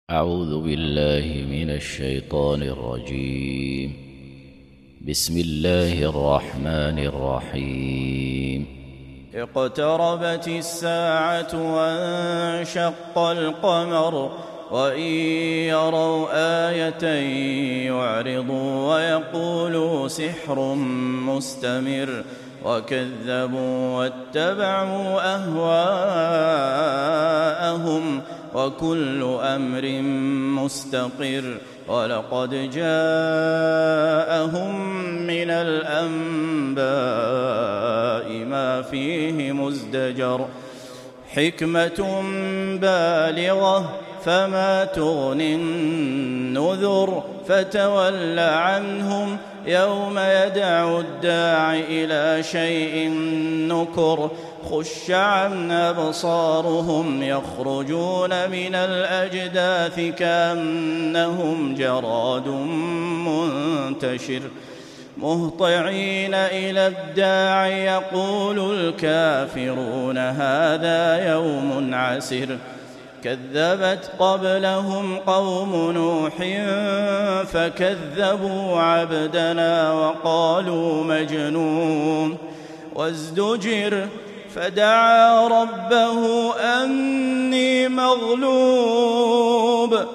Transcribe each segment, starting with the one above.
أعوذ بالله من الشيطان الرجيم. بسم الله الرحمن الرحيم. اقتربت الساعة وانشق القمر وإن يروا آية يعرضوا ويقولوا سحر مستمر وكذبوا واتبعوا أهواءهم وكل أمر مستقر ولقد جاءهم من الأنباء ما فيه مزدجر حكمة بالغة فما تغني النذر فتول عنهم يوم يدعو الداع إلى شيء نكر خش عن أبصارهم يخرجون من الأجداث كأنهم جراد منتشر مهطعين إلى الداع يقول الكافرون هذا يوم عسر كذبت قبلهم قوم نوح فكذبوا عبدنا وقالوا مجنون وازدجر فدعا ربه أني مغلوب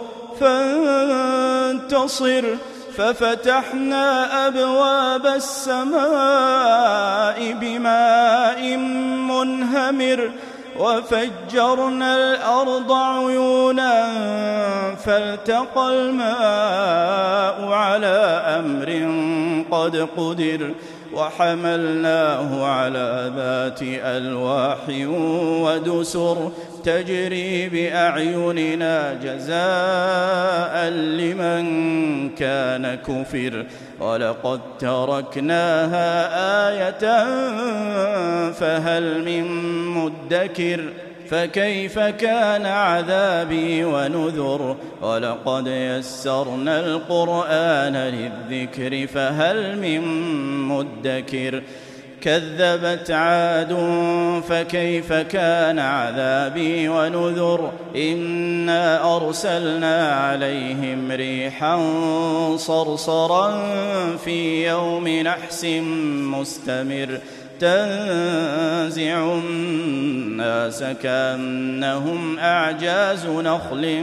فانتصر ففتحنا أبواب السماء بماء منهمر وفجرنا الأرض عيونا فالتقى الماء على أمر قد قدر وحملناه على ذات ألواح ودسر تجري بأعيننا جزاء لمن كان كفر ولقد تركناها آية فهل من مدكر فكيف كان عذابي ونذر ولقد يسرنا القرآن للذكر فهل من مدكر كذبت عاد فكيف كان عذابي ونذر إنا أرسلنا عليهم ريحا صرصرا في يوم نحس مستمر تنزع الناس كأنهم أعجاز نخل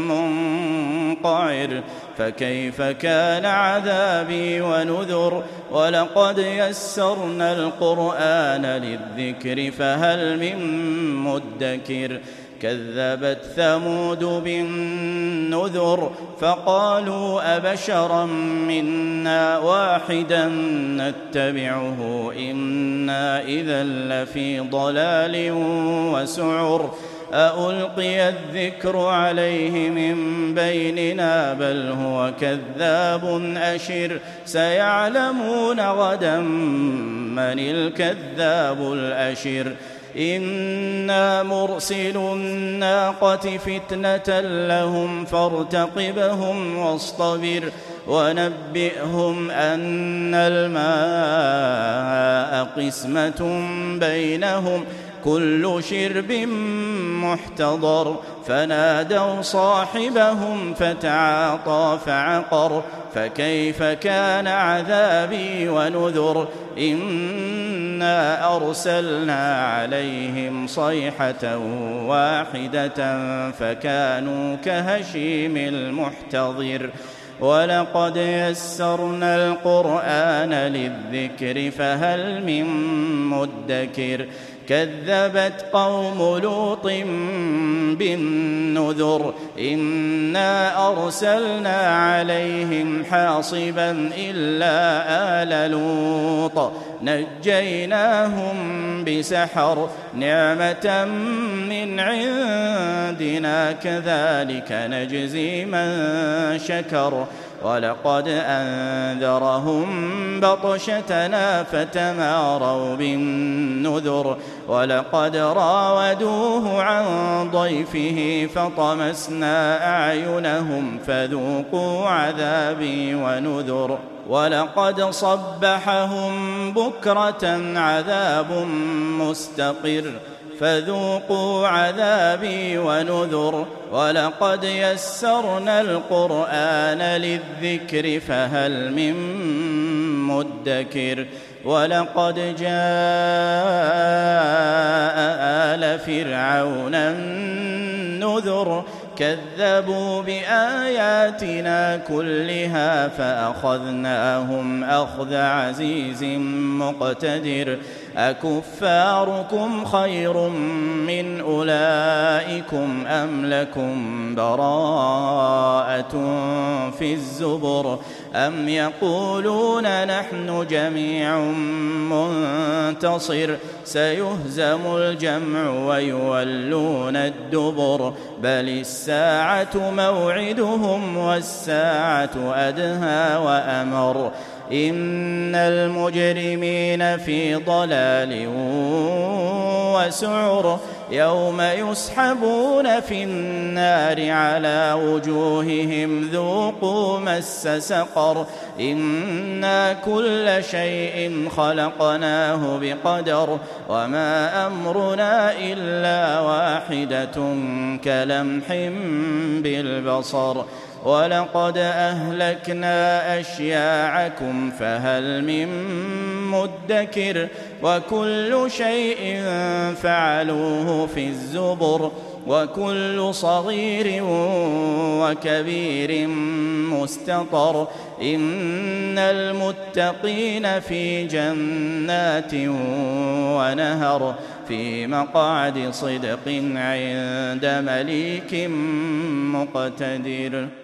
منقعر فكيف كان عذابي ونذر ولقد يسرنا القرآن للذكر فهل من مدكر كذبت ثمود بالنذر فقالوا أبشرا منا واحدا نتبعه إنا إذا لفي ضلال وسعر أألقي الذكر عليه من بيننا بل هو كذاب أشر سيعلمون غدا من الكذاب الأشر إنا مرسل الناقة فتنة لهم فارتقبهم واصطبر ونبئهم أن الماء قسمة بينهم كل شرب محتضر فنادوا صاحبهم فتعاطى فعقر فكيف كان عذابي ونذر إنا أرسلنا عليهم صيحة واحدة فكانوا كهشيم المحتضر ولقد يسرنا القرآن للذكر فهل من مدكر كذبت قوم لوط بالنذر إنا أرسلنا عليهم حاصبا إلا آل لوط نجيناهم بسحر نعمة من عندنا كذلك نجزي من شكر ولقد أنذرهم بطشتنا فتماروا بالنذر ولقد راودوه عن ضيفه فطمسنا أعينهم فذوقوا عذابي ونذر ولقد صبحهم بكرة عذاب مستقر فذوقوا عذابي ونذر ولقد يسرنا القرآن للذكر فهل من مدكر ولقد جاء آل فرعون النذر كذبوا بآياتنا كلها فأخذناهم أخذ عزيز مقتدر أكفاركم خير من أولئكم أم لكم براءة في الزبر أم يقولون نحن جميع منتصر سيهزم الجمع ويولون الدبر بل الساعة موعدهم والساعة أدهى وأمر إن المجرمين في ضلال وسعر يوم يسحبون في النار على وجوههم ذوقوا مس سقر إنا كل شيء خلقناه بقدر وما أمرنا إلا واحدة كلمح بالبصر ولقد أهلكنا أشياعكم فهل من مدكر وكل شيء فعلوه في الزبر وكل صغير وكبير مستطر إن المتقين في جنات ونهر في مقعد صدق عند مليك مقتدر.